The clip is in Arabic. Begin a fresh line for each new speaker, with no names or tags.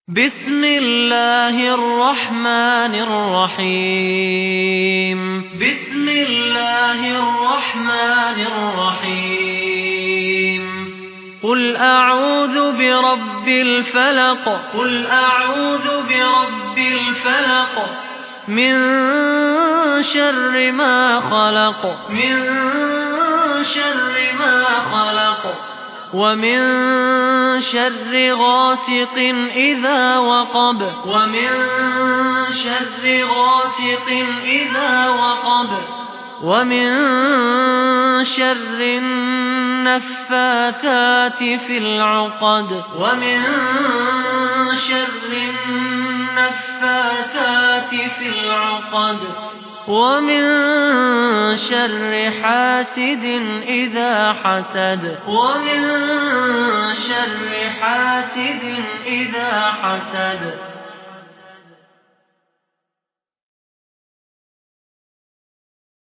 بسم الله الرحمن الرحيم بسم الله الرحمن الرحيم قل أعوذ برب الفلق قل أعوذ برب الفلق من شر ما خلق من شر ما خلق ومن شر غاسق إذا وقب ومن شر غاسق إذا وقب ومن شر النفاثات في العقد ومن شر النفاثات في العقد ومن شر حاسد إذا حسد ومن شر حاسد إذا حسد